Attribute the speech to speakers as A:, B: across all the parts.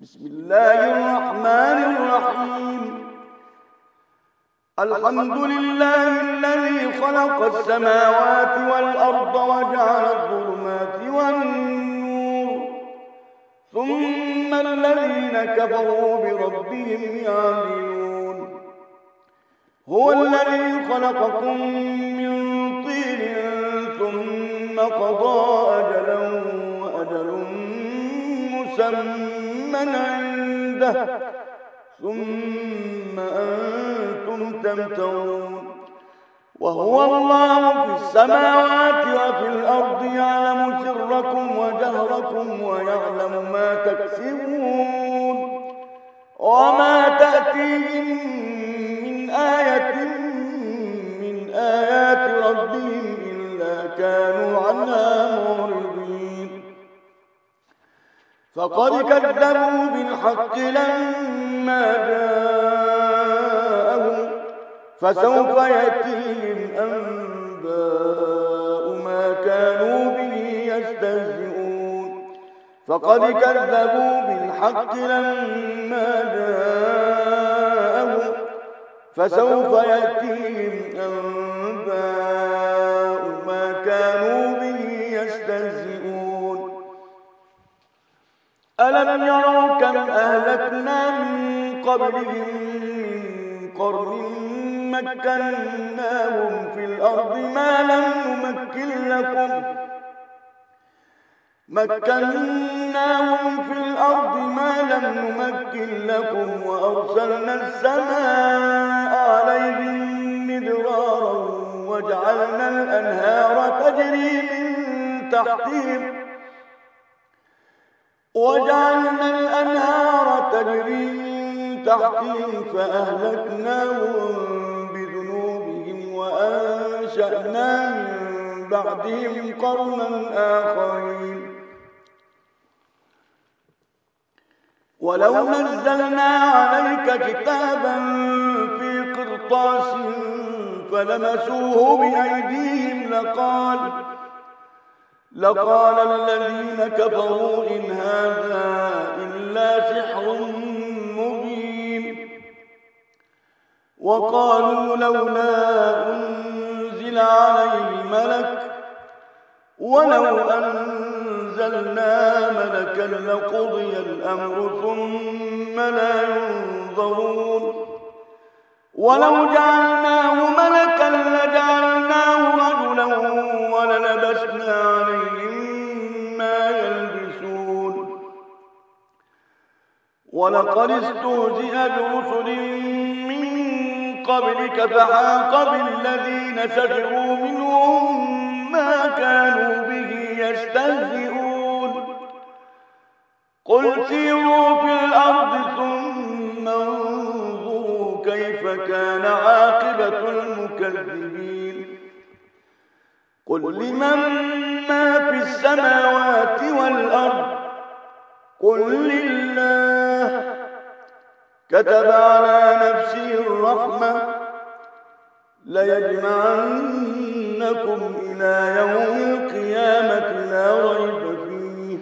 A: بسم الله الرحمن الرحيم. الحمد لله الذي خلق السماوات والأرض وجعل الظلمات والنور، ثم الذين كفروا بربهم يعدلون. هو الذي خلقكم من طين ثم قضى أجلا وأجل مسمى عنده، ثم أنتم تمترون. وهو الله في السماوات وفي الأرض، يعلم سركم وجهركم ويعلم ما تكسبون. وما تأتيهم من آية من آيات ربهم إلا كانوا عنها معرضين. فقد كذبوا بالحق لما جاءهم، فسوف يأتيهم أنباء ما كانوا به يستهزئون. فقد كذبوا بالحق لما جاءهم، فسوف يأتيهم أنباء ما كانوا به يستهزئون. ألم يروا كم أهلكنا من قبلهم من قرن مكناهم في الأرض ما لم نمكن لكم وأرسلنا السماء عليهم مدرارا وجعلنا الأنهار تجري من تحتهم فأهلكناهم بذنوبهم وأنشأنا من بعدهم قرنا آخرين. ولو نزلنا عليك كتابا في قرطاس فلمسوه بأيديهم لقال الذين كفروا إن هذا إلا سحر مبين. وقالوا لولا أنزل عليه ملك، ولو أنزلنا ملكا لقضي الأمر ثم لا ينظرون. ولو جعلناه ملكا لجعلناه رجلا وللبسنا عليهم ما يلبسون. ولقد استهزئ برسل من قبلك فحاق بالذين سخروا منهم ما كانوا به يستهزئون. قل سيروا في الأرض ثم انظروا كيف كان عاقبة المكذبين. قل لمن ما في السماوات والأرض، قل لله. كتب على نفسه الرحمة ليجمعنكم إلى يوم القيامة لا ريب فيه.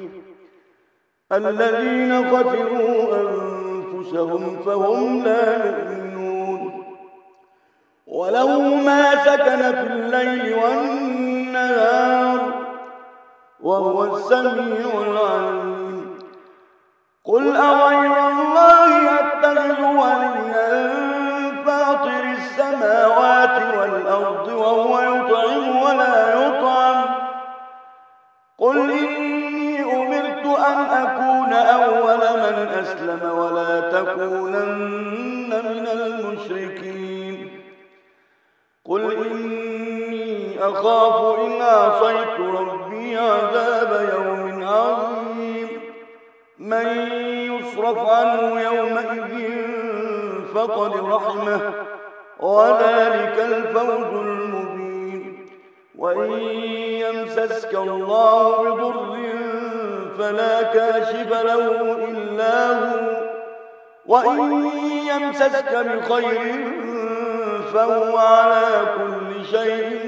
A: الذين خسروا أنفسهم فهم لا يؤمنون. وله ما سكن في الليل والنهار وهو السميع العليم. قل أغير الله أتخذ وليا فاطر السماوات والأرض وهو يطعم ولا يطعم. قل إني أمرت أن أكون أول من أسلم ولا تكونن من المشركين. قل إني أخاف إن عصيت ربي عذاب يوم عظيم. من يصرف عنه يومئذ فقد رحمه وذلك الفوز المبين. وإن يمسسك الله بضر فلا كاشف له إلا هو، وإن يمسسك بخير فهو على كل شيء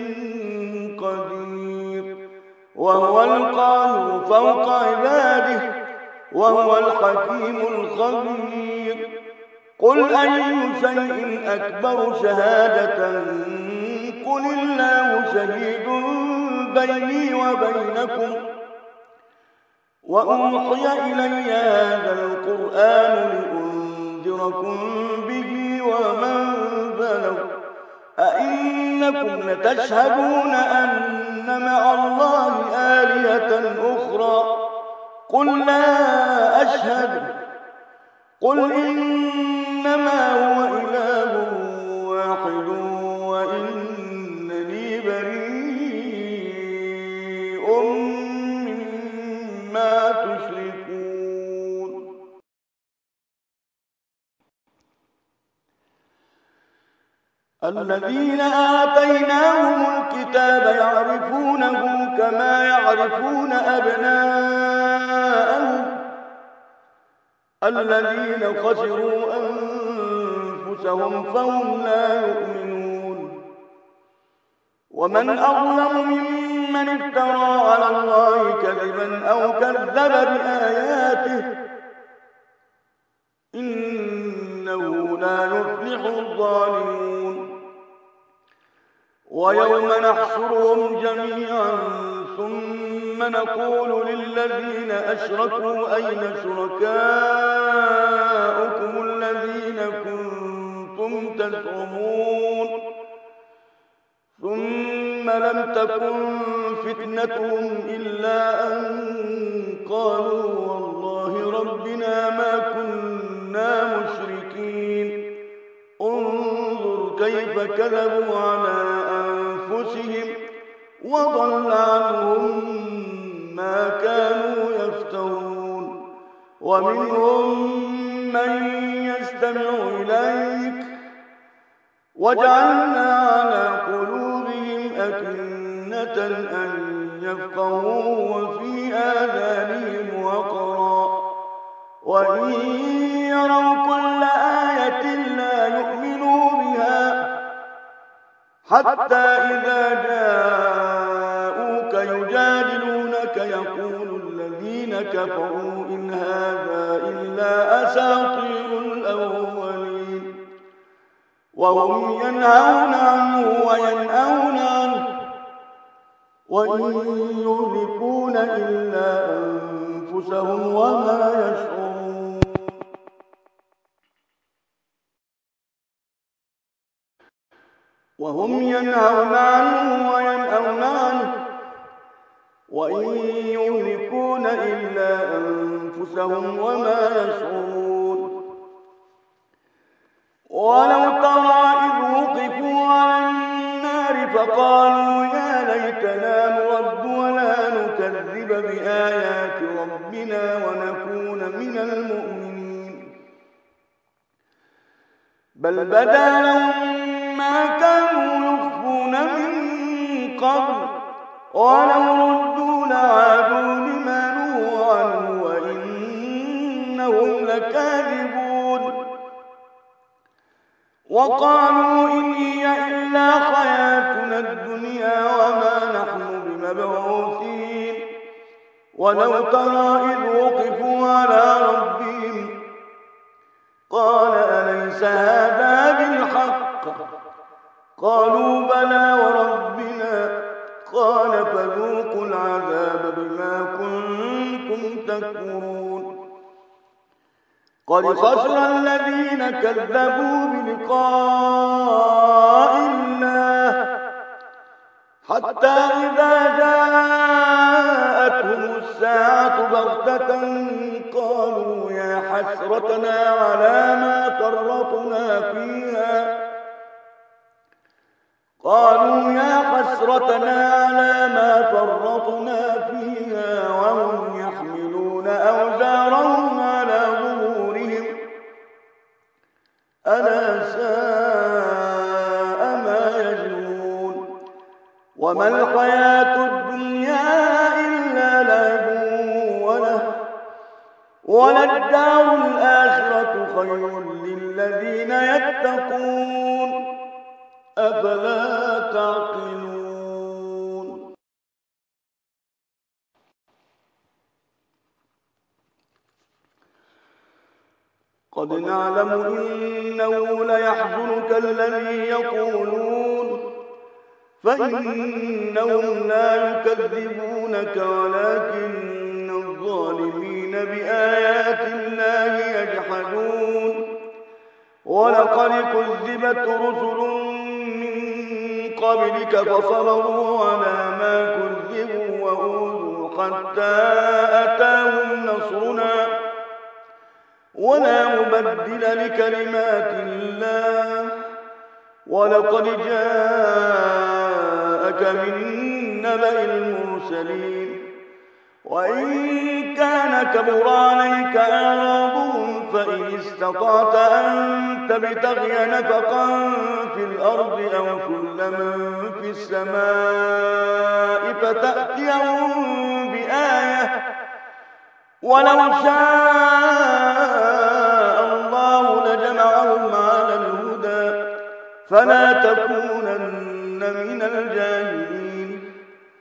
A: قدير. وهو القاهر فوق عباده وهو الحكيم الخبير. قل أي شيء أكبر شهادة قل الله شهيد بيني وبينكم وأوحي إلي هذا القرآن لأنذركم به ومن بلغ أئنكم لتشهدون أن مع الله آلهة أخرى قل لا أشهد قل إنما هو إله واحد وإنني بريء مما تشركون. الذين آتيناهم الكتاب يعرفونه كما يعرفون أبناءهم الذين خسروا أنفسهم فهم لا يؤمنون. ومن أظلم ممن افترى على الله كذبا أو كذب بآياته إنه لا يفلح الظالمون. ويوم نحشرهم جميعا ثم نقول للذين أشركوا أين شركاؤكم الذين كنتم تزعمون ثم لم تكن فتنتهم إلا أن قالوا والله ربنا ما كنا مشركين. انظر كيف كذبوا على أنفسهم وضل عنهم ما كانوا يفترون. ومنهم من يستمع إليك وجعلنا على قلوبهم أكنة أن يفقهوا وفي آذانهم وقرا وإن يروا كل آية لا يؤمنوا بها حتى إذا جاءوك يجادلونك يقول الذين كفروا إن هذا إلا أساطير الأولين وهم ينهون عنه وينأون عنه وإن يهلكون إلا أنفسهم وما يشعرون. وهم ينهون عنه وينأون عنه وإن يهلكون إلا أنفسهم وما يشعرون. ولو ترى إذ وقفوا على النار فقالوا يا ليتنا نرد ولا نكذب بآيات ربنا ونكون من المؤمنين بل بدا لهم ما كانوا يخفون من قبل ولو ردوا لعادوا لما نهوا عنه وإنهم لكاذبون. وقالوا إن هي إلا حياتنا الدنيا وما نحن بمبعوثين. ولو ترى إذ وقفوا على ربهم قال أليس هذا بالحق قالوا بلى وربنا قال فذوقوا العذاب بما كنتم تكفرون. قد خسر الذين كذبوا بلقاء الله حتى إذا جاءتهم الساعة بغتة قالوا يا حسرتنا على ما فرطنا فيها وهم يحملون أوزارهم على ظهورهم ألا ساء ما يزرون. وما الحياة الدنيا إلا لعب وللدار الآخرة خير للذين يتقون أفلا تعقلون. قد نعلم إنه ليحزنك الذي يقولون فإنهم لا يكذبونك ولكن الظالمين بآيات الله يجحدون ولقد كذبت رسل من قبلك فصبروا على ما كذبوا وأوذوا حتى أتاهم نصرنا ولا مبدل لكلمات الله ولقد جاءك من نبأ المرسلين وإن كان كبر عليك إعراضهم فإن استطعت أن تبتغي نفقا في الأرض أو سلما في السماء فتأتيهم بآية ولو شاء الله لجمعهم على الهدى فلا تكونن من الجاهلين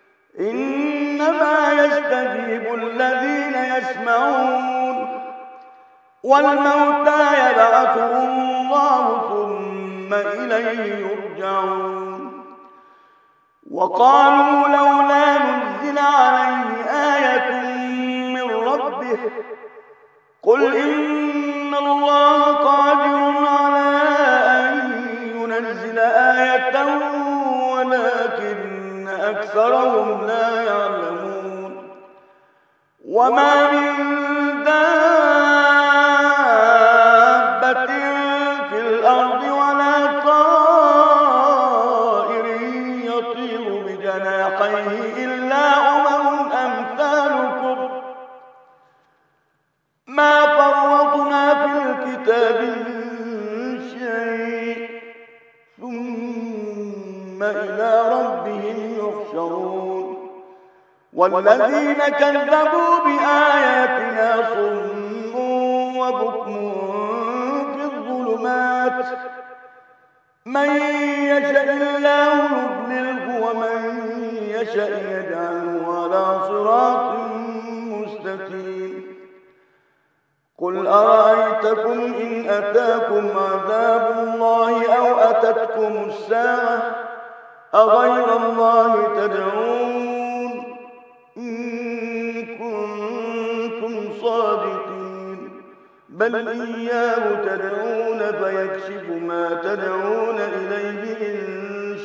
A: إنما يستجيب الذين يسمعون والموتى يبعثهم الله ثم إليه يرجعون وقالوا لولا نزل عليه آية من ربه قل إن الله قادر على أن ينزل آية ولكن أكثرهم لا يعلمون وما من دابة في الأرض ولا طائر يطير بجناحيه إلا أمم أمثالكم ما فرطنا في الكتاب من شيء ثم إلى ربهم يحشرون والذين كذبوا بآياتنا صم وبكم في الظلمات من يشاء الله يضلله ومن يشاء يجعله على صراط مستقيم قل أرأيتكم إن أتاكم عذاب الله أو أتتكم الساعة أغير الله تدعون إن كنتم صادقين بل إياه تدعون فيكشف ما تدعون إليه إن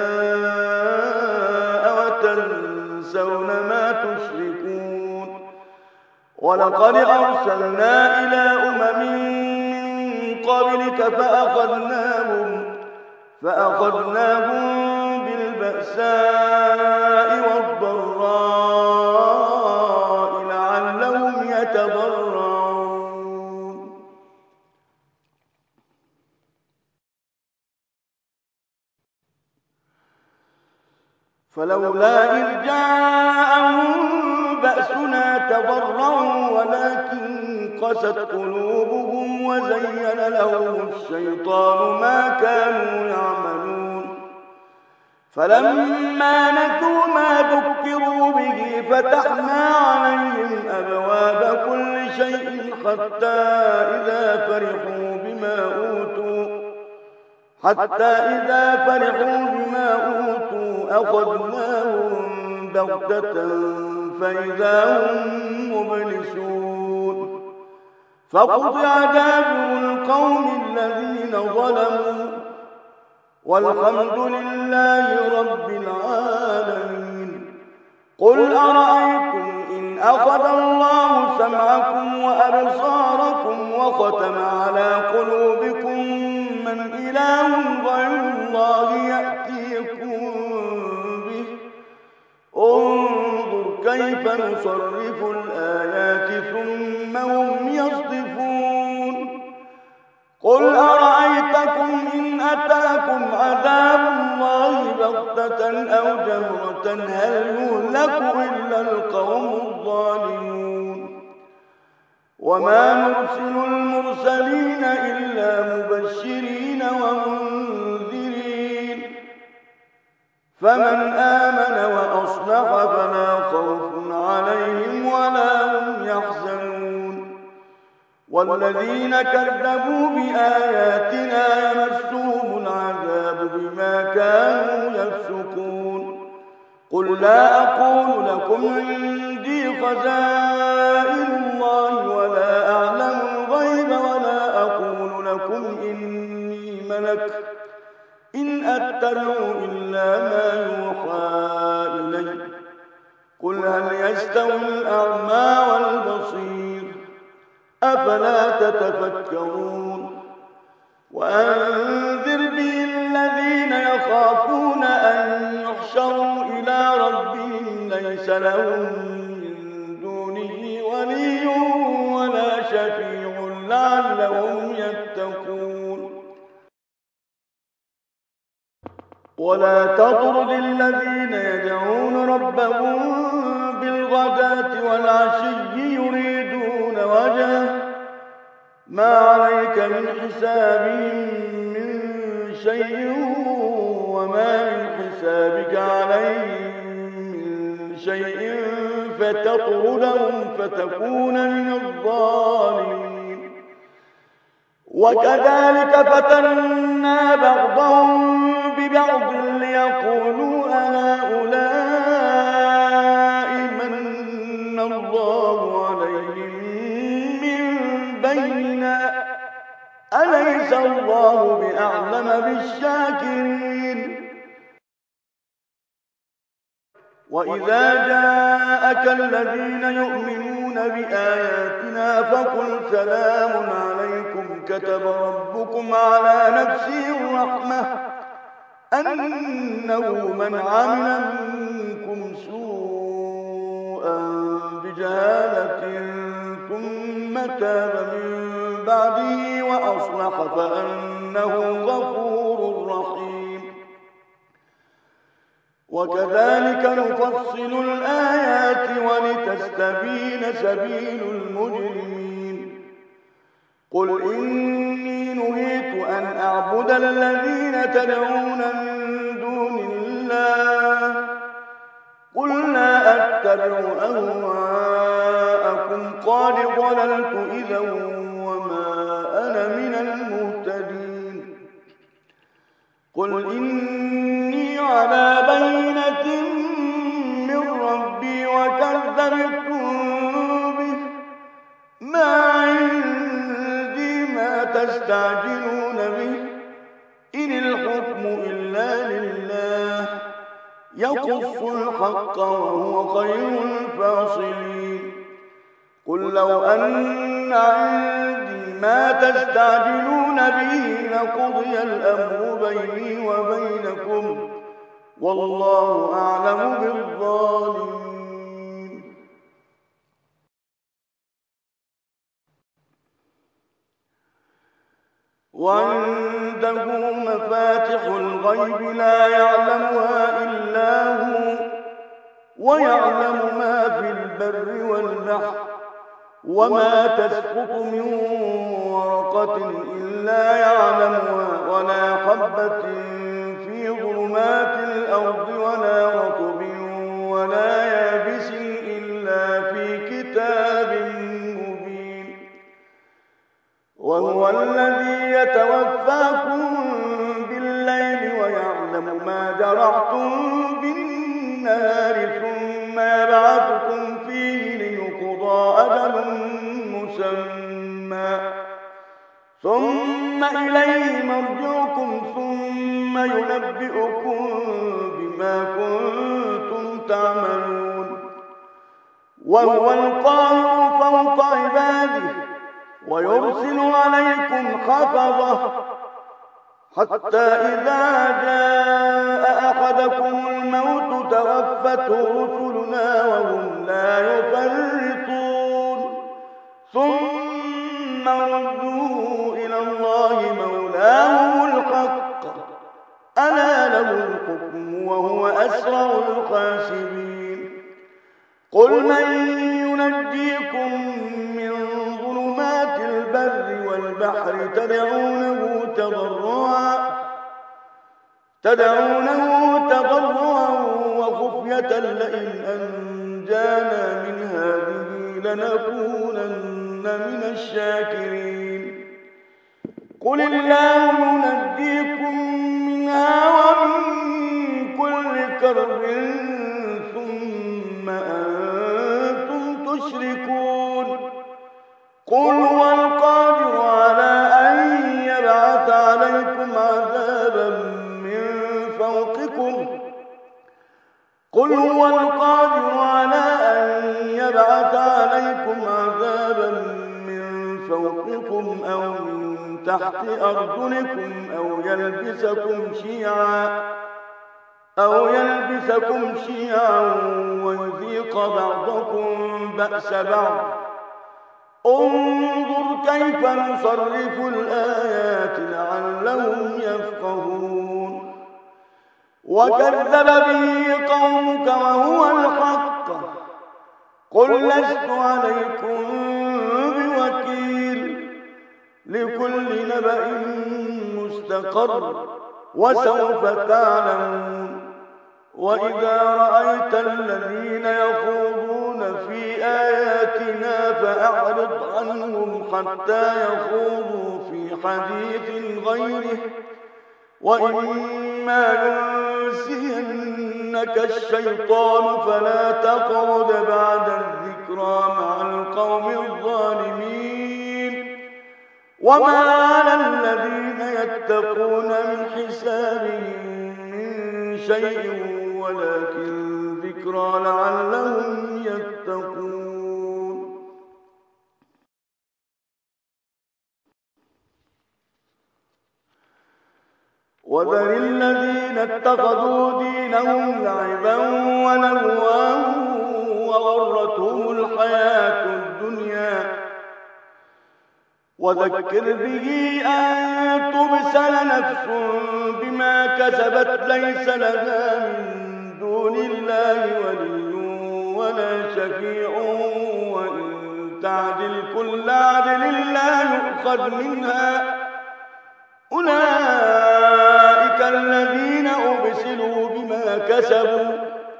A: شاء وتنسون ما تشركون ولقد أرسلنا إلى أمم من قبلك فأخذناهم بالبأساء والضراء لعلهم يتضرعون فلولا إذ جاءهم بأسنا تضرعوا ولكن قست قلوبهم وزين لهم الشيطان ما كانوا يعملون فلما نسوا ما ذكروا به فتحنا عليهم أبواب كل شيء حتى إذا فرحوا بما أوتوا أخذناهم بغتة فإذا هم مبلسون فقطع دابر القوم الذين ظلموا والحمد لله رب العالمين قل أرأيتم إن أخذ الله سمعكم وأبصاركم وختم على قلوبكم من إله غير الله يأتيكم به انظر كيف نصرف الآيات ثم هم يصدفون قل أرأيتكم إن أتاكم عذاب الله بغتة أو جهرة هل يهلك إلا القوم الظالمون وما نرسل المرسلين إلا مبشرين ومنذرين فمن آمن وأصلح فلا خوف عليهم ولا هم يحزنون والذين كذبوا بآياتنا يمسهم العذاب بما كانوا يفسقون قل لا أقول لكم عندي خزائن الله ولا أعلم الغيب ولا أقول لكم إني ملك إن أتبع إلا ما يوحى إلي قل هل يستوي الأعمى والبصير أفلا تتفكرون وأنذر به الذين يخافون أن يحشروا إلى ربهم ليس لهم من دونه ولي ولا شفيع لعلهم يتقون ولا تطرد الذين يدعون ربهم بالغداة والعشي يريدون وجهه ما عليك من حسابهم من شيء وما من حسابك عليهم من شيء فتطردهم فتكون من الظالمين وكذلك فتنا بعضهم ببعض ليقولوا أهؤلاء من الله عليهم من بيننا أليس الله بأعلم بالشاكرين وإذا جاءك الذين يؤمنون بآياتنا فقل سلام عليكم كتب ربكم على نفسه الرحمة أنه من عمل منكم سوءا بجهالة ثم تاب من بعده وأصلح فأنه غفور رحيم وكذلك نفصل الآيات ولتستبين سبيل المجرمين قل إني نهيت أن أعبد الذين تدعون من دون الله قل لا أتبع أهواءكم قد ضللت إذا وما أنا من المهتدين قل إني على بينة من ربي وكذبتم به ما عندي ما تستعجلون به إن الحكم إلا لله يقص الحق وهو خير الفاصلين قل لو أن عندي ما تستعجلون به لقضي الأمر بيني وبينكم والله أعلم بالظالمين وعنده مفاتح الغيب لا يعلمها إلا هو ويعلم ما في البر والبحر وما تسقط من ورقة إلا يعلمها ولا حبة في ظلمات الأرض ولا رطب ولا يابس إلا في كتاب مبين وهو الذي يتوفاكم بالليل ويعلم ما جرحتم بالنهار ثم يبعثكم فيه ليقضى أجل مسمى ثم إليه مرجعكم ثم ينبئكم بما كنتم تعملون وهو القاهر فوق عباده ويرسل عليكم حفظه حتى إذا جاء أحدكم الموت توفته رسلنا وهم لا يفرطون ثم ردوا إلى الله مولاهم الحق ألا له الحكم وهو أسرع الحاسبين قل من ينجيكم من ظلمات البر والبحر تدعونه تضرعا وخفية لئن أنجانا من هذه لنكونن من الشاكرين قل الله ينجيكم منها ومن كل كرب ثم أنتم تشركون قل هو القادر على أن يبعث عليكم عذابا من فوقكم قل هو القادر على أن يبعث عليكم عذابا من فوقكم أو من تحت أرجلكم أو يلبسكم شيعا ويذيق بعضكم بأس بعض انظر كيف نصرف الآيات لعلهم يفقهون وكذب به قومك وهو الحق قل لست عليكم بوكيل لكل نبأ مستقر وسوف تعلمون وإذا رأيت الذين يخوضون في آياتنا فأعرض عنهم حتى يخوضوا في حديث غيره وإما ينسينك الشيطان فلا تقعد بعد الذكرى مع القوم الظالمين وما على الذين يتقون من حسابهم من شيء ولكن ذكرى لعلهم يتقون وذر الذين اتخذوا دينهم لعبا ولهوا وغرتهم الحياة الدنيا وذكر به أن تبسل نفس بما كسبت ليس لها من دون الله ولي ولا شفيع وإن تعدل كل عدل لا يؤخذ منها أولئك الذين أبسلوا بما كسبوا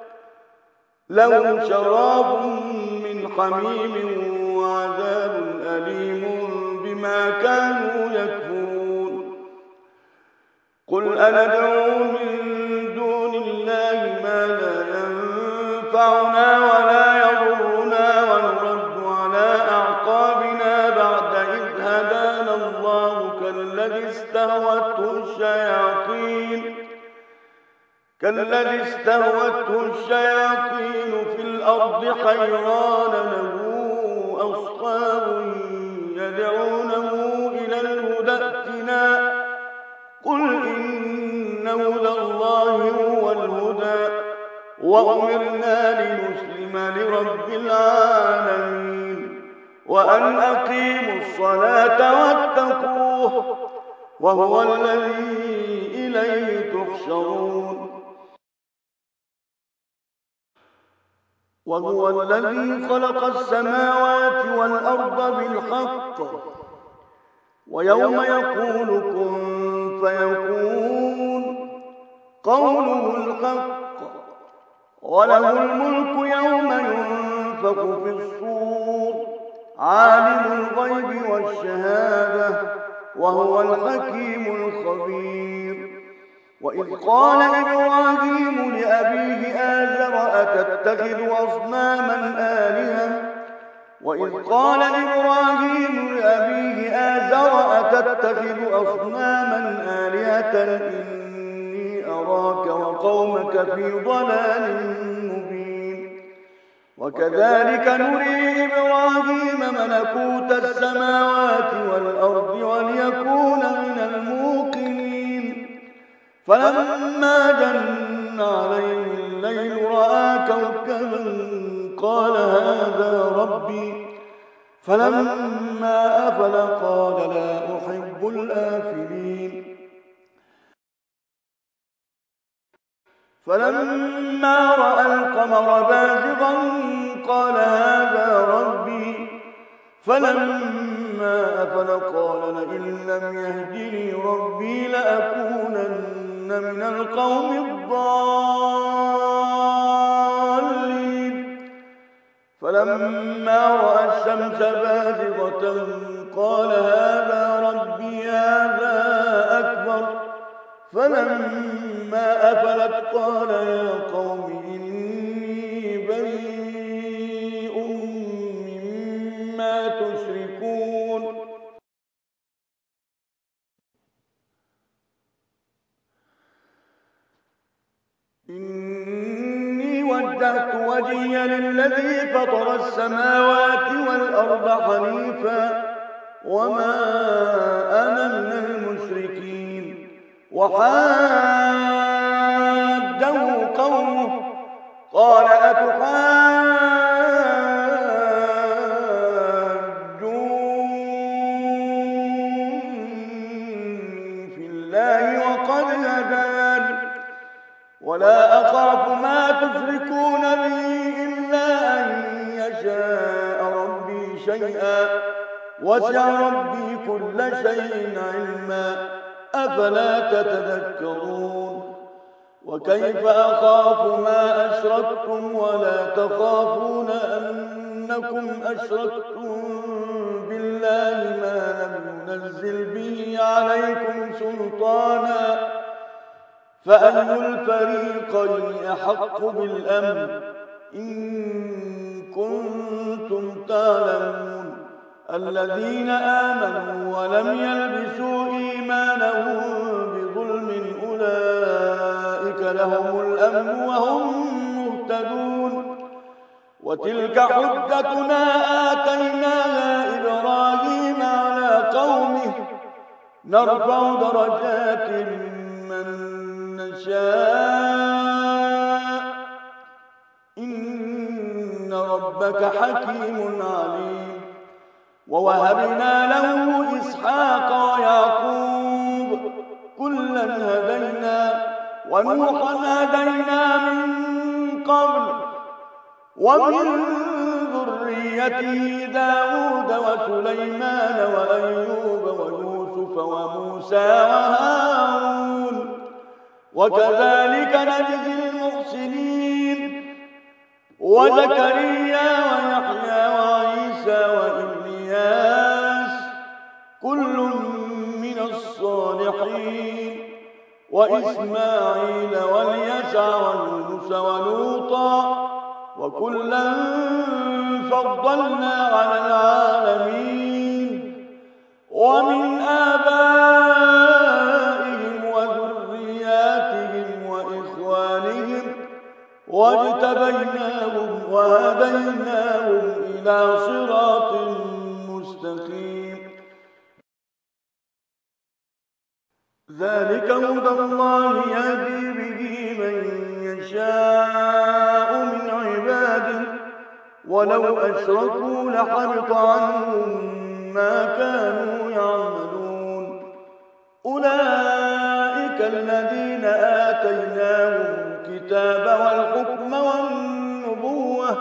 A: لهم شراب من حميم وعذاب أليم بما كانوا يكفرون قل أندعو من دون الله ما لا ينفعنا ولا يضرنا ونرد على أعقابنا بعد إذ هدانا الله كالذي استهوته الشياطين في الأرض حيران له أصحاب يدعونه إلى الهدى ائتنا قل إن هدى الله هو الهدى وأمرنا لنسلم لرب العالمين وأن أقيموا الصلاة واتقوه وهو الذي إليه تحشرون وهو الذي خلق السماوات والأرض بالحق ويوم يقول كن فيكون قوله الحق وله الملك يوم ينفخ في الصور عالم الغيب والشهادة وهو الحكيم الخبير وإذ قال إبراهيم لأبيه آزر أتتخذ أصناما آلهة إني أراك وقومك في ضلال مبين وكذلك نري إبراهيم ملكوت السماوات والأرض وليكون من الموقنين فلما جن عليه الليل رأى كوكبا قال هذا ربي فلما أفل قال لا أحب الآفلين فلما رأى القمر بازغا قال هذا ربي فلما أفل قال لئن لم يهدني ربي لأكونن من القوم الضالين فلما رأى الشمس بازغة قال هذا ربي هذا أكبر فلما أفلت قال يا قوم إني بريء مما تشركون إني وجهت وجهي للذي فطر السماوات والأرض حنيفا وما أنا من المشركين وحاجه قومه قال أتحاجوني في الله وقد هدان ولا أخاف ما تشركون به إلا أن يشاء ربي شيئا وسع ربي كل شيء علما أفلا تتذكرون وكيف أخاف ما أشركتم ولا تخافون أنكم أشركتم بالله ما لم ينزل به عليكم سلطانا فأي الفريقين أحق بالأمن إن كنتم تعلمون الذين آمنوا ولم يلبسوا إيمانهم بظلم أولئك لهم الأمن وهم مهتدون وتلك حجتنا آتيناها إبراهيم على قومه نرفع درجات من نشاء إن ربك حكيم عليم ووهبنا له إسحاق ويعقوب كلا هدينا ونوحا هدينا من قبل ومن ذريته داود وسليمان وأيوب ويوسف وموسى وهارون وكذلك نجزي المحسنين وزكريا ويحيى وعيسى وإلياس كل من الصالحين وإسماعيل واليسع ويونس ولوطا وكلا فضلنا على العالمين ومن آبائهم وذرياتهم وإخوانهم واجتبيناهم وهديناهم إلى صراط مستقيم ذلك هدى الله يهدي به من يشاء من عباده ولو أشركوا لحبط عنهم ما كانوا يعملون أولئك الذين آتيناهم الكتاب والحكم والنبوة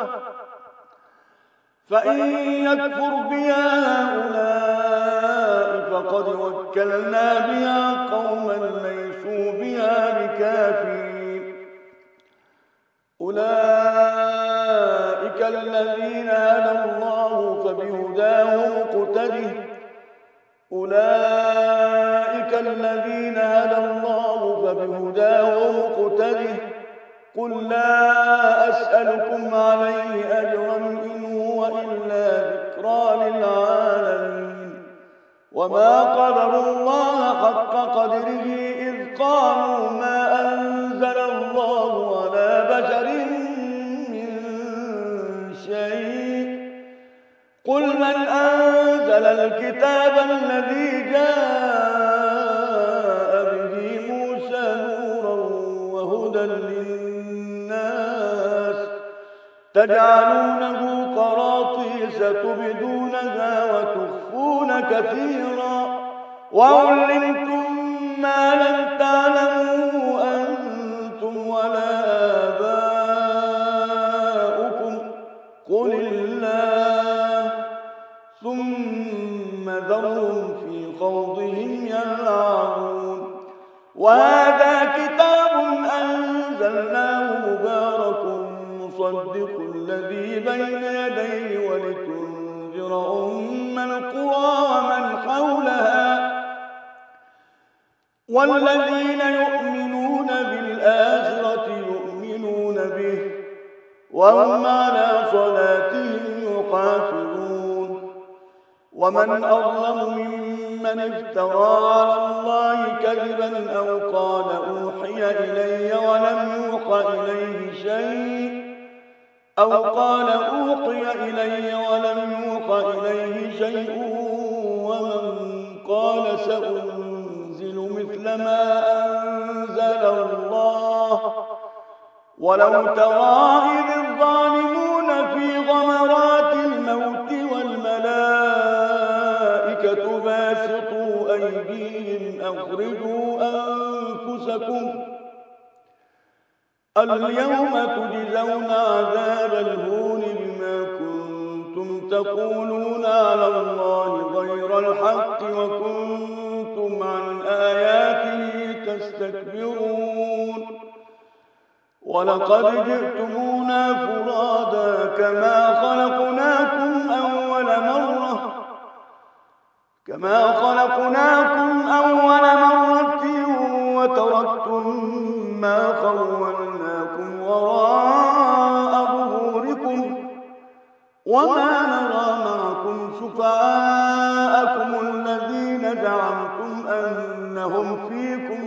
A: فإن يكفر بها هؤلاء فقد وكلنا بها قوما ليسوا بها بكافرين أولئك الذين هدى الله فبهداه مقتده أولئك الذين هدى الله فبهداه مقتده قل لا أسألكم عليه أجرا إن هو إلا ذكرى للعالمين وما قدروا الله حق قدره إذ قالوا ما أنزل الله على بشر من شيء قل من أنزل الكتاب الذي جاء به موسى نورا وهدى للناس تجعلونه قراطيس تبدونها وتخفون كثيرا وعلمتم ما لم تعلموا أنتم ولا آباؤكم قل الله ثم ذرهم في خوضهم يلعبون وهذا كتاب أنزلناه مبارك مصدق الذي بين يديه والذين يؤمنون بالآخرة يؤمنون به وهم على صلاتهم يحافظون ومن أظلم ممن افترى على الله كذبا أو قال أوحي إلي ولم يوحى إليه شيء ومن قال سأنزل مثل ما أنزل الله ولو ترى إذ الظالمون في غمرات الموت والملائكة باسطوا أيديهم أخرجوا أنفسكم اليوم تجزون عذاب الهون بما كنتم تقولون على الله غير الحق وكنتم عن آياته تستكبرون ولقد جئتمونا فرادا كما خلقناكم أول مرة وتركتم ما خولناكم وراء ظهوركم وما نرى معكم شفعاءكم الذين زعمتم أنهم فيكم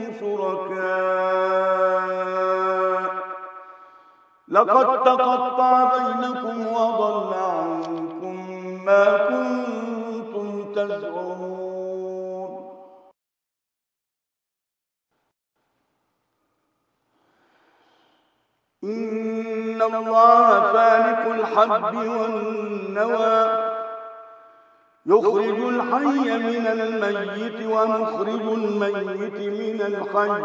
A: شركاء لقد تقطع بينكم وضل عنكم ما كنتم تزعمون إن الله فالق الحب والنوى يخرج الحي من الميت ومخرج الميت من الحي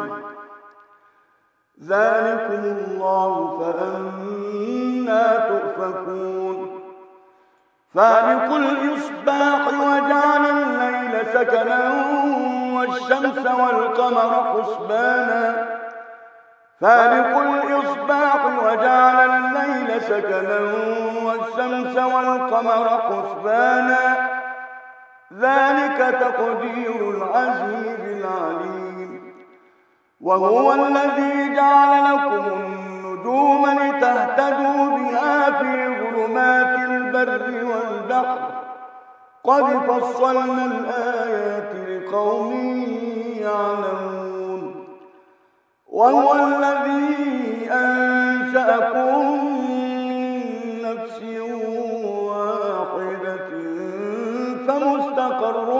A: ذلكم الله فأنى تؤفكون فالق الإصباح وجعل الليل سكنا والشمس والقمر حسبانا ذلك تقدير العزيز العليم وهو الذي جعل لكم النجوم لتهتدوا بها في ظلمات البر والبحر قد فصلنا الآيات لقوم يعلمون وهو الذي أنشأكم من نفس واحدة فمستقر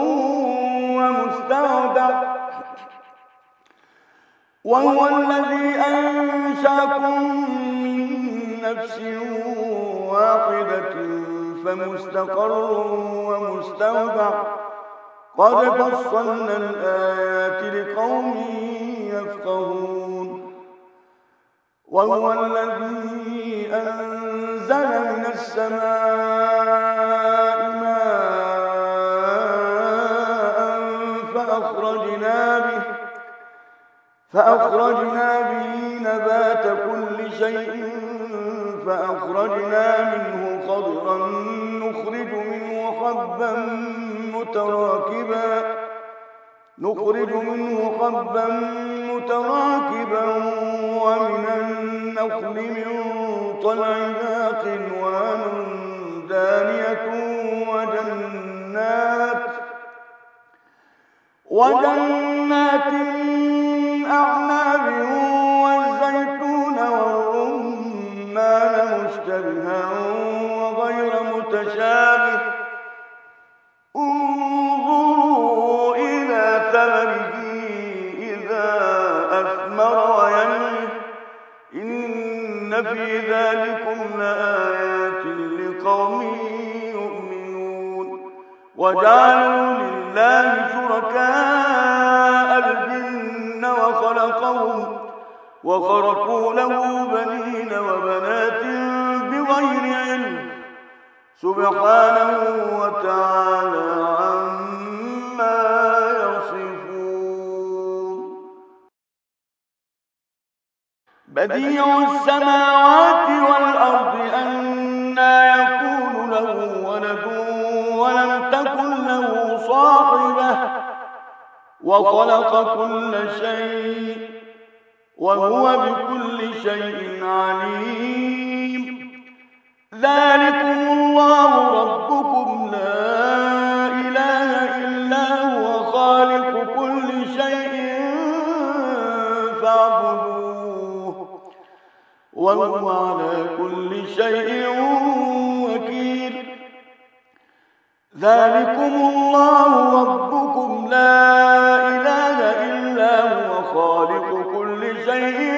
A: ومستودع قد فصلنا الآيات لقوم يفقهون وهو الذي أنزل من السماء ماء فأخرجنا به نبات كل شيء فأخرجنا منه خضرا نخرج منه حبا متراكبا ومن النخل من طلعها قنوان دانية وجنات أعناب والزيتون والرمان مشتبها وغير متشابه انظروا إلى ثمره إذا أثمر وينعم إن في ذلكم لآيات لقوم يؤمنون وجعلوا لله شركاء الجن وخرقوا له بنين وبنات بغير علم سبحانه وتعالى عما يصفون بديع السماوات والأرض أنى يكون له ولد ولم تكن له صاحبة وخلق كل شيء وهو بكل شيء عليم. ذلكم الله ربكم لا إله إلا هو خالق كل شيء فاعبدوه وهو على كل شيء وكيل. ذلكم الله ربكم لا إله إلا هو خالق كل شيء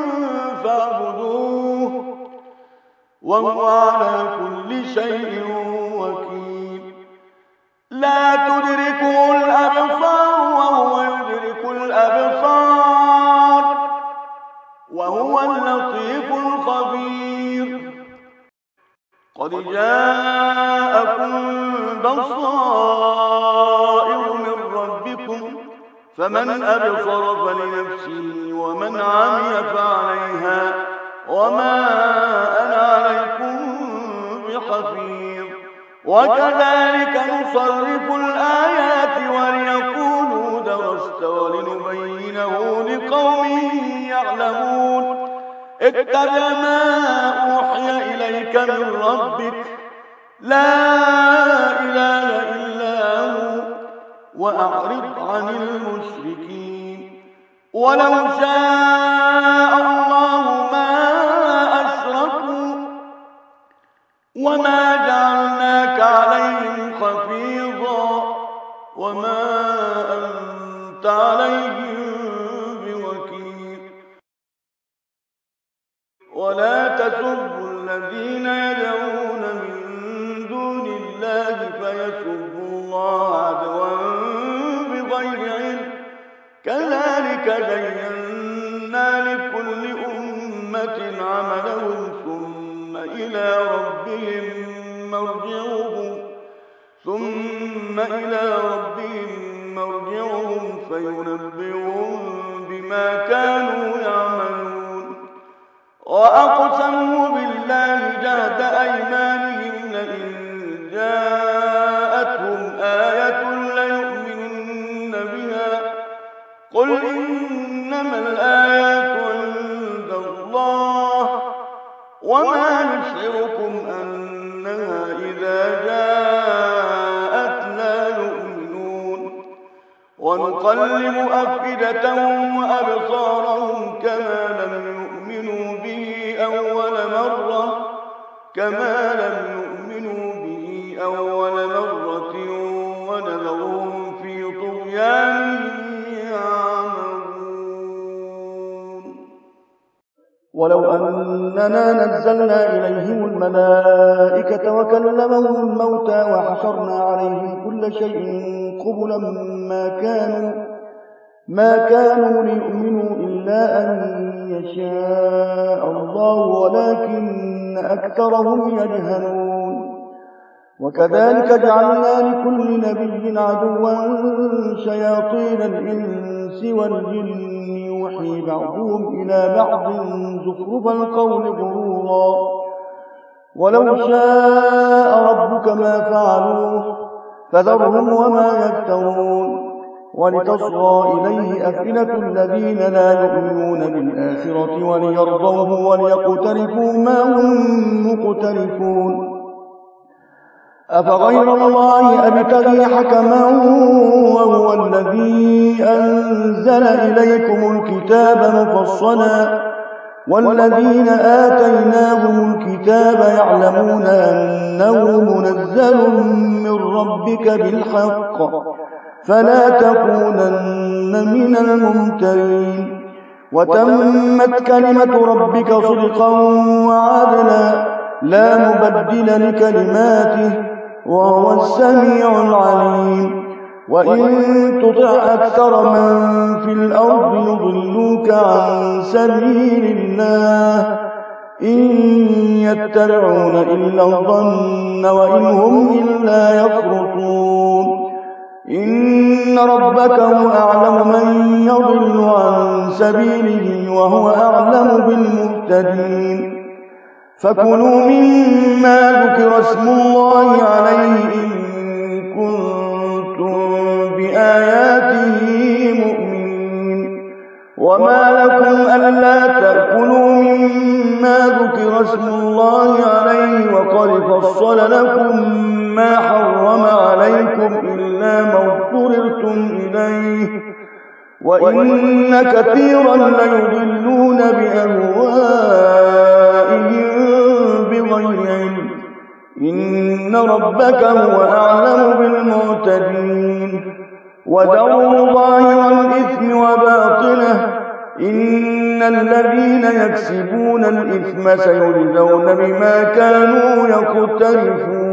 A: فاعبدوه وهو على كل شيء وكيل. لا تدركه الأبصار وهو يدرك الأبصار وهو اللطيف الخبير. قد جاءكم بصائر من ربكم فمن أبصر فلنفسه ومن عمي فعليها وما أنا عليكم بحفيظ. وكذلك نصرف الآيات وليقولوا درست ولنبينه لقوم يعلمون. اتبع ما أوحي إليك من ربك لا إله إلا هو وأعرض عن المشركين. ولو شاء الله ما أشركوا وما جعلناك عليهم حفيظا وما أنت عليهم بوكيل. ولا تسبوا الذين يدعون من دون الله فيسبوا الله عدوا بغير علم. كذلك زينا لكل أمة عملهم ثم إلى ربهم مرجعهم فينبئهم بما كانوا يعملون. وأقسموا بالله جهد أيمانهم لئن جاءتهم آية ليؤمنن بها قل إنما الآيات عند الله وما يشعركم أنها إذا جاءت لا يؤمنون. ونقلب أفئدتهم وأبصارهم كما لم يؤمنوا به أول مرة ونذرهم في طغيانهم يعمهون. ولو أننا نزلنا إليهم الملائكة وكلمهم الموتى وحشرنا عليهم كل شيء قبلا ما كانوا ليؤمنوا إلا أن يشاء الله ولكن أكثرهم يجهلون. وكذلك جعلنا لكل نبي عدوا شياطين الإنس والجن يوحي بعضهم إلى بعض زخرف القول غرورا. ولو شاء ربك ما فعلوه فذرهم وما يفترون. ولتصغى إليه أفئدة الذين لا يؤمنون بالآخرة وليرضوه وليقترفوا ما هم مقترفون. أفغير الله أبتغي حكما وهو الذي أنزل إليكم الكتاب مفصلا والذين آتيناهم الكتاب يعلمون أنه منزل من ربك بالحق فلا تكونن من الممترين. وتمت كلمة ربك صدقا وعدلا لا مبدل لكلماته وهو السميع العليم. وإن تطع أكثر من في الأرض يضلوك عن سبيل الله إن يتبعون إلا الظن وإن هم إلا يخرصون. إن ربك هو أعلم من يضل عن سبيله وهو أعلم بالمهتدين. فكلوا مما ذكر اسم الله عليه إن كنتم بآياته أرسلتم إليه وإن كثيرا ليضلون بأهوائهم بغير علم إن ربك هو أعلم بالمعتدين وذروا ظاهر الإثم وباطنه إن الذين يكسبون الإثم سيجزون بما كانوا يقترفون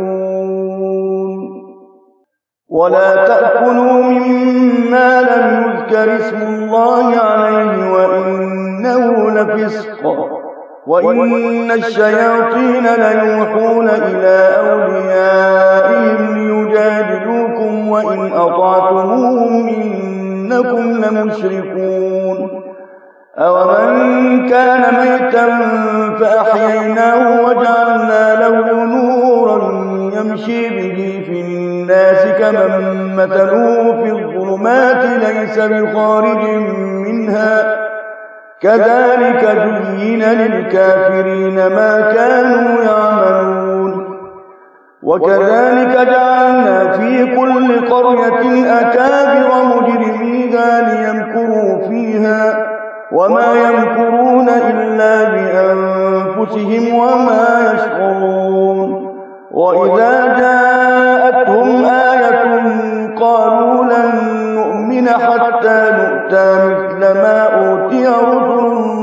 A: ولا تأكلوا مما لم يذكر اسم الله عليه وإنه لفسق وإن الشياطين ليوحون إلى أوليائهم ليجادلوكم وإن أطعتموهم إنكم لمشركون أومن كان ميتا فأحييناه وجعلنا له نورا يمشي به في الناس كمن مثله في الظلمات ليس بخارج منها كذلك زين للكافرين ما كانوا يعملون وكذلك جعلنا في كل قرية أكابر مجرميها ليمكروا فيها وما يمكرون إلا بأنفسهم وما يشعرون وإذا جاءتهم آية قالوا لن نؤمن حتى نؤتى مثل ما أوتي رسل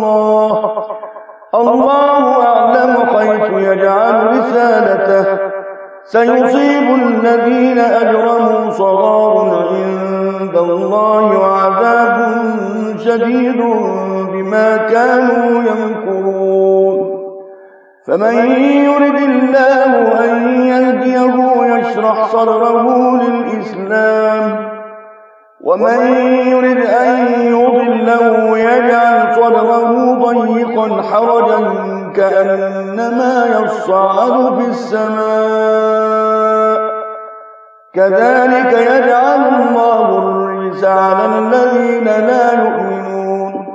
A: الله أعلم حيث يجعل رسالته سيصيب الذين أجرموا صغار عند الله وعذاب شديد بما كانوا يمكرون فمن يرد الله أن يهديه يشرح صدره للإسلام ومن يرد أن يضله يجعل صدره ضيقا حرجا كأنما يصعد في السماء كذلك يجعل الله الرجس على الذين لا يؤمنون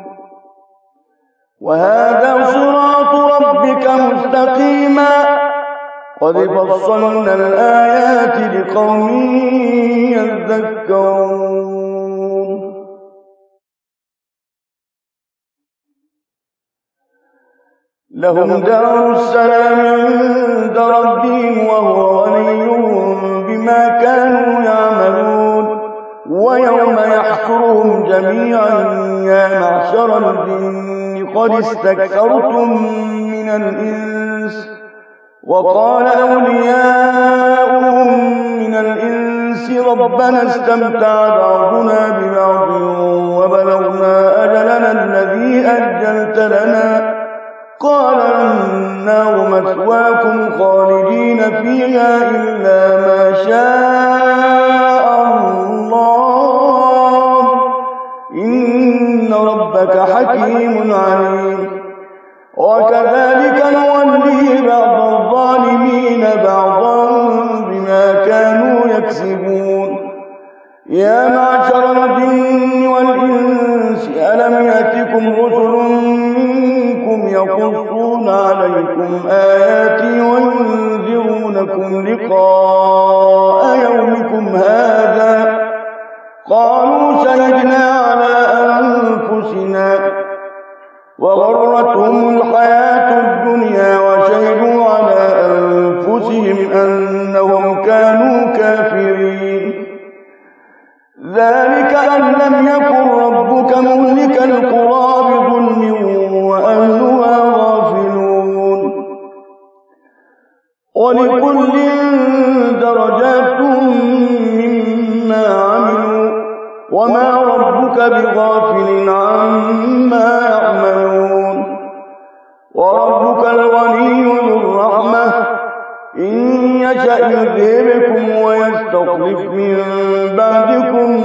A: وهذا صراط ربك مستقيما قد فصلنا الآيات لقوم يذكرون لهم دار السلام عند ربهم وهو وليهم بما كانوا يعملون ويوم يحشرهم جميعا يا معشر الجن قد استكثرتم من الإنس وقال أولياؤهم من الإنس ربنا استمتع بعضنا ببعض وبلغنا أجلنا الذي أجلت لنا قال النار مثواكم خالدين فيها إلا ما شاء الله إن ربك حكيم عليم وكذلك نولي بعض الظالمين بعضا بما كانوا يكسبون يا معشر الجن والإنس ألم يأتكم رسل منكم يقصون عليكم آياتي وينذرونكم لقاء يومكم هذا قالوا شهدنا على أنفسنا وغرتهم الحياة الدنيا وشهدوا على أنفسهم أنهم كانوا كافرين ذلك أن لم يكن ربك مهلك القرى بظلم وأهلها غافلون ولكل درجات مما عملوا وما ربك بغافل عما يعملون وربك الغني ذو الرحمة إن يشأ يذهبكم ويستخلف من بعدكم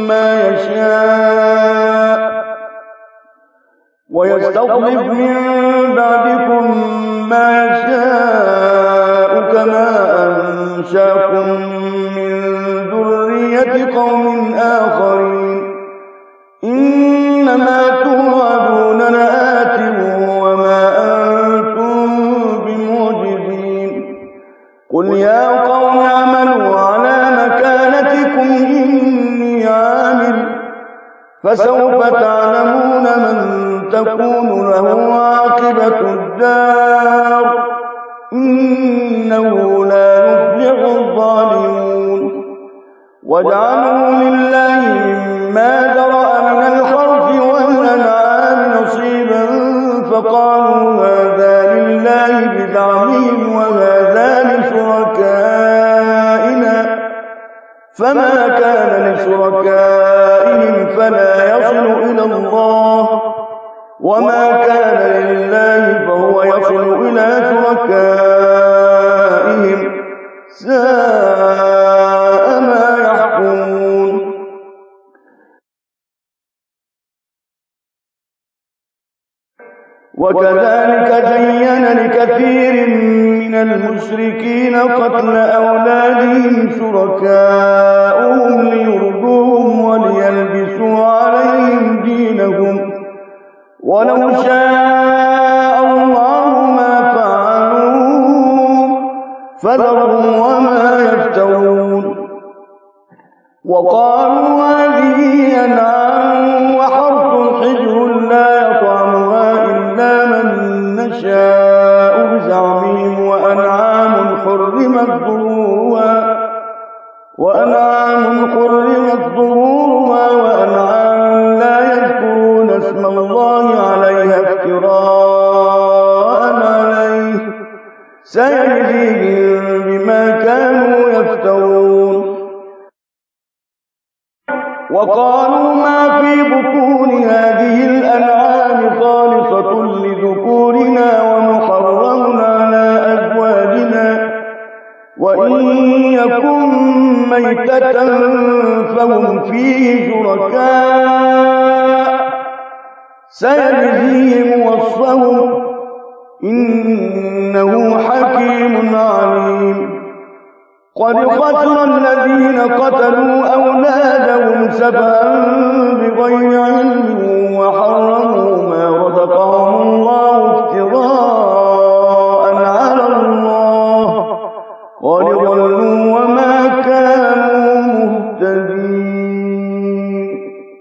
A: ما يشاء كما أنشاكم من ذرية قوم آخرين إنما توعدون لآت وما أنتم بمعجزين قل يا قوم اعملوا على مكانتكم إني عامل فسوف تعلمون من تكون له عاقبة الدار إنه لا يفلح الظالمون وجعلوا لله مما ذرأ من الحرث والأنعام نصيبا فقالوا هذا لله بزعمهم وهذا لشركائنا فما كان لشركائهم فلا يصل إلى الله وما كان لله فهو يصل إلى شركائهم ساء ما يحكمون وكذلك زين لكثير من المشركين قتل أولادهم شركاؤهم ليردوهم وليلبسوا عليهم دينهم ولو شاء الله ما فعلوه فذرهم وما يفترون وقالوا هذه أنعام وحرث حجر لا يطعمها إلا من نشاء بزعمهم وأنعام حرمت ظهورها وأنعام لا يذكرون اسم الله عليها افتراء عليه سيجزيهم بما كانوا يفترون وقالوا ما في بطون هذه الأنعام خالصة لذكورنا ومحرم على أزواجنا وإن يكن ميتة فهم فيه شركاء سيجزيهم وصفهم إنه حكيم عليم قد خسر الذين قتلوا أولادهم سفها بغير علم وحرموا ما رزقهم الله افتراء على الله قد ضلوا وما كانوا مهتدين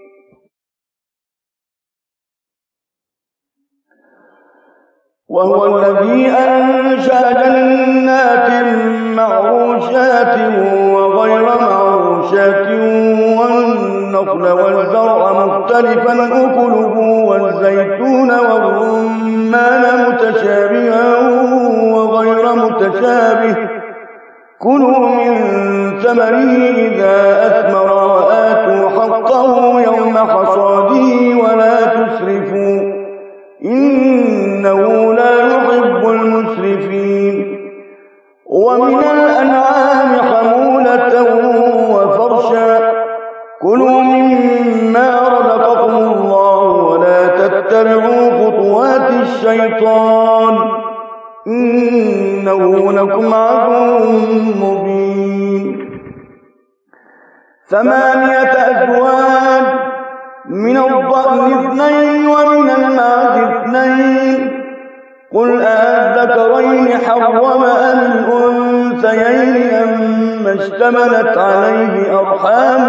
A: وهو الذي أنشأ جنات معروشات وغير معروشات والنخل والزرع مختلفا أكله والزيتون والرمان متشابها وغير متشابه كلوا من ثمره إذا أثمر وآتوا حقه يوم حصاده ولا تسرفوا إنه لا يحب المسرفين ومن الأنعام حمولة وفرشا كلوا مما رزقكم الله ولا تتبعوا خطوات الشيطان إنه لكم عدو مبين 8 أزواج من الضأن 2 ومن المعز 2 قل أذكرين حرم أم الأنثيين أم اشتملت عليه أرحام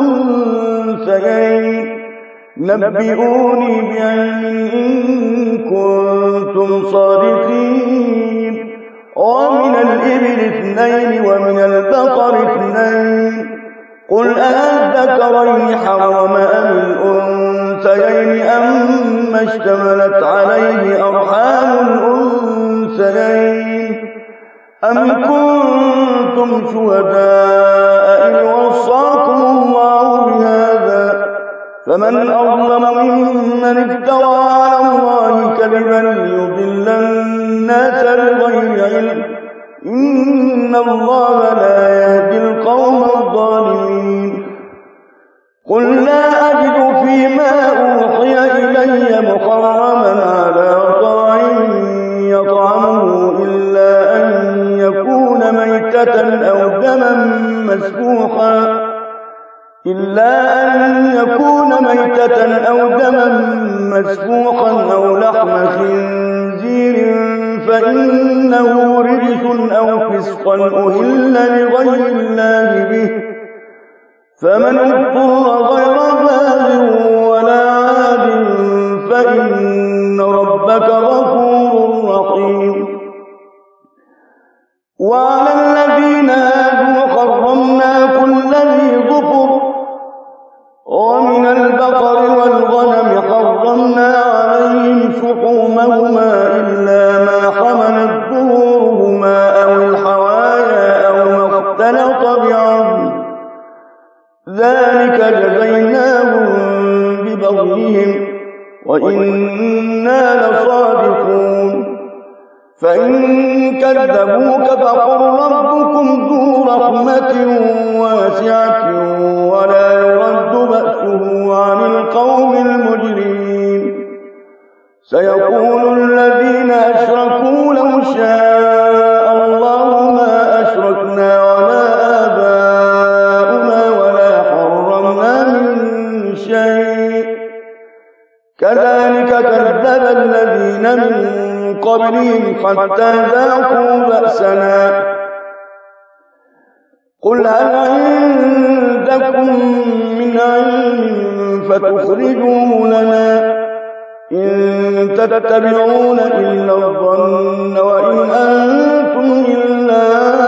A: الأنثيين نبئوني بعلم إن كنتم صادقين ومن الإبل 2 ومن البقر 2 قل أذكرين حرم أم الأنثيين أم اشتملت عليه أرحام الأنثيين أم كنتم شهداء إذ وصاكم الله بهذا فمن أظلم ممن افترى على الله كذبا ليضل الناس بغير علم إن الله لا يهدي القوم الظالمين قل لا أجد فيما أوحي إلي محرما على طاعم يطعمه إلا أن يكون ميتة أو دما مسفوحا أو لحم خنزير فإنه رجس أو فسقا أهل لغير الله به فمن اضطر غير باغ ومن البقر والغنم حرمنا عليهم شحومهما إلا ما حملت ظهورهما أو الحوايا أو ما اختلط بعظم ذلك جزيناهم ببغيهم وإنا لصادقون فإن كذبوك فقل ربكم ذو رحمة واسعة ولا يرد بأسه عن القوم المجرمين سيقول الذين أشركوا لو شاء الله ما أشركنا ولا آباؤنا ولا حرمنا من شيء كذلك كذب الذين من قبلهم حتى ذاقوا بأسنا قل هل عندكم من علم فتخرجوه لنا إن تتبعون إلا الظن وإن أنتم إلا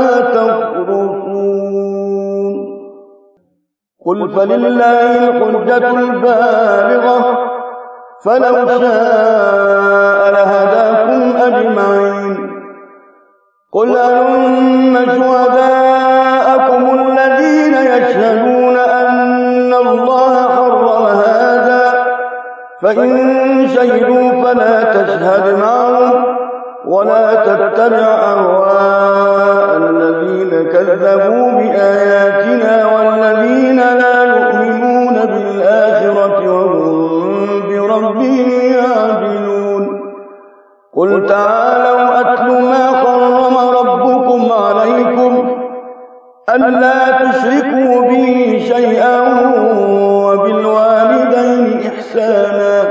A: تخرصون قل فلله الحجة البالغة فلو شاء لهداكم أجمعين قل هلم شهداءكم الذين يشهدون أن الله حرم هذا فإن شهدوا فلا تشهد معهم ولا تتبع أهواء الذين كذبوا بآياتنا والذين لا يؤمنون بالآخرة وهم بربهم يعدلون قل تعالوا أتل ما حرم ربكم عليكم ألا تشركوا به شيئا وبالوالدين إحسانا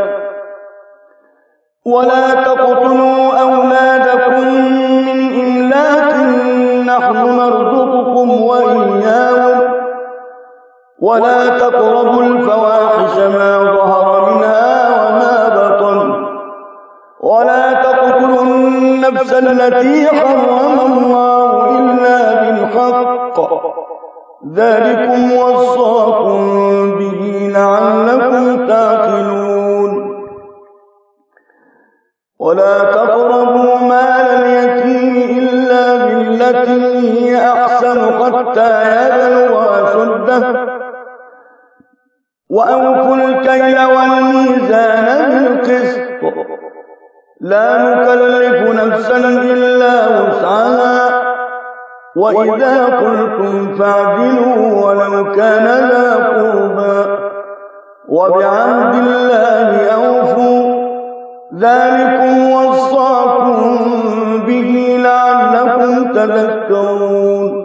A: ولا تقتلوا أولادكم من إملاق نحن نرزقكم وإياهم ولا تقربوا الفواحش ما ظهر منها وما بطن ولا تقتلوا النفس التي حرم الله إلا بالحق ذلكم وصاكم به لعلكم تعقلون ولا تقربوا مال اليتيم إلا بالتي هي أحسن حتى يبلغ أشده وأوفوا الكيل والميزان بالقسط لا نكلف نفسا إلا وسعها وإذا قلتم فاعدلوا ولو كان ذا قربى وبعهد الله أوفوا ذلكم وصاكم به لعلكم تذكرون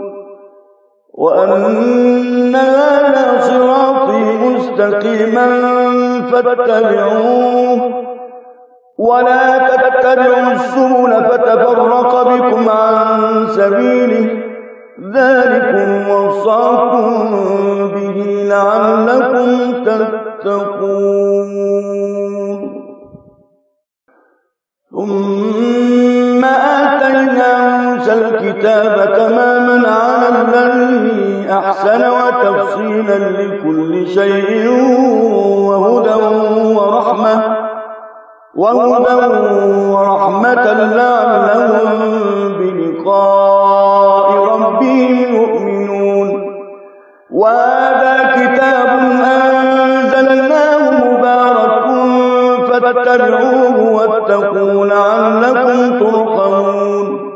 A: وأن هذا صراطي مستقيما فاتبعوه ولا تتبعوا السبل فتفرق بكم عن سبيله ذلكم وصاكم به لعلكم تتقون ثم آتينا موسى الكتاب تماما على الذي أحسن وتفصيلا لكل شيء وهدى ورحمة لعلهم بلقاء ربهم يؤمنون وهذا كتاب أنزلناه مبارك فاتبعوه واتقوا لعلكم ترحمون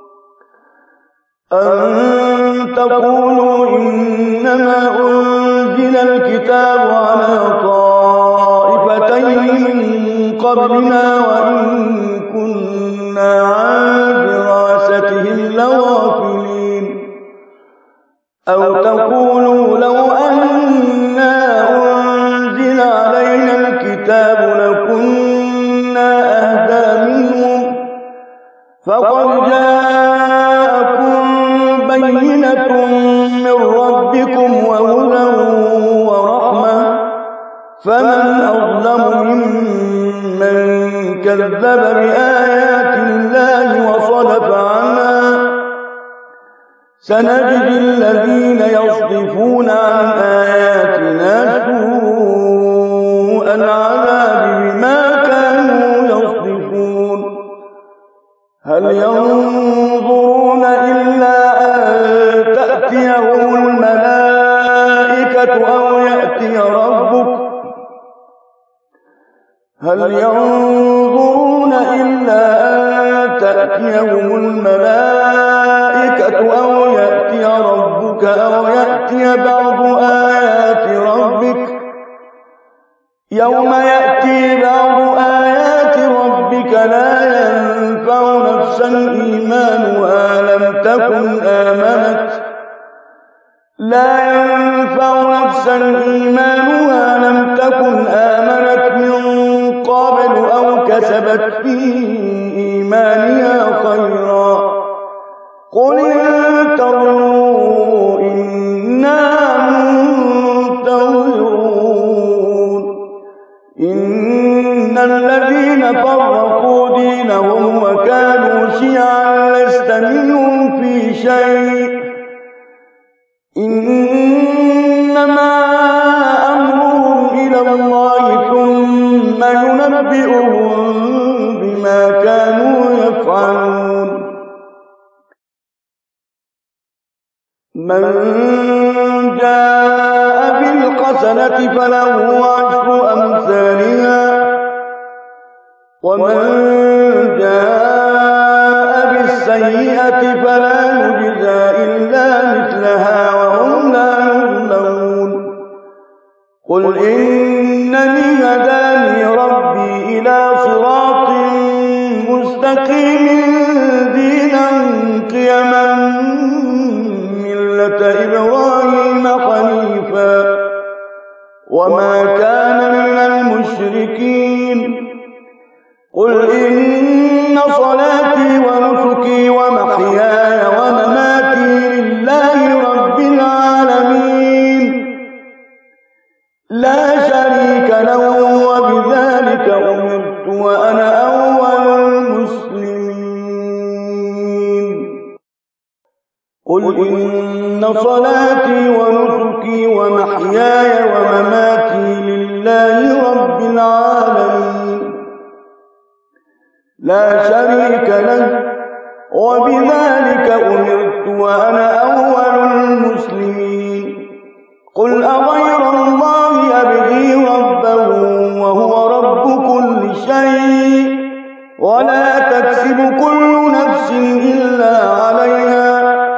A: أن تقولوا إنما أنزل الكتاب على طائفتين من قبلنا وإن كنا عن دراستهم لغافلين أو تقولوا لو أنا أنزل علينا الكتاب لكنا أهدى منهم فقد جاءكم بينة من ربكم وهدى ورحمة فمن أظلم ممن كذب بآيات الله وصدف عنها سنجزي الذين يصدفون عن آياتنا أدنى سوء العذاب بما كانوا يصدفون هل ينظرون إلا أن تأتيهم الملائكة أو يأتي ربك هل ينظرون إلا أن تأتيهم الملائكة أو يأتي ربك أو يأتي بعض آيات ربك يوم يأتي بعض آيات ربك لا ينفع نفسا إيمانها لم تكن آمنت من قبل أو كسبت في إيمانها خيرا قل انتظروا إنا منتظرون إن الذين فرقوا دينهم وكانوا شيعا لست منهم في شيء إنما أمرهم إلى الله ثم ينبئهم بما كانوا يفعلون من جاء بالحسنة فله عشر أمثالها ومن جاء بالسيئة فلا يجزى إلا مثلها وهم لا يظلمون قل إنني هداني ربي إلى صراط مستقيم دينا قيما ملة إبراهيم حنيفا وما كان من المشركين قل إن صلاتي ونسكي ومحياي ومماتي لله رب العالمين لا شريك له وبذلك أمرت وأنا أول المسلمين قل إن صلاتي ونسكي ومحياي ومماتي لله رب العالمين لا شريك له وبذلك أمرت وأنا أول المسلمين قل أغير الله أبغي ربا وهو رب كل شيء ولا تكسب كل نفس إلا عليها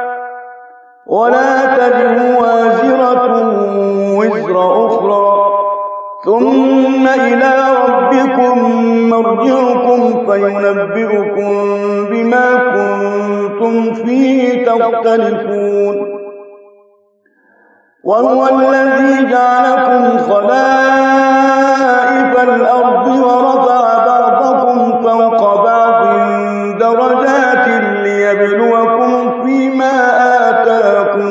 A: ولا تزر وازرة وزر أخرى ثم إلى ربكم مرجعكم فينبئكم بما كنتم فيه تختلفون وهو الذي جعلكم خلائف الأرض ورفع بعضكم فوق بعض درجات ليبلوكم فيما آتاكم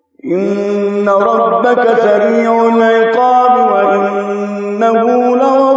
A: إن ربك سريع العقاب وإنه لغفور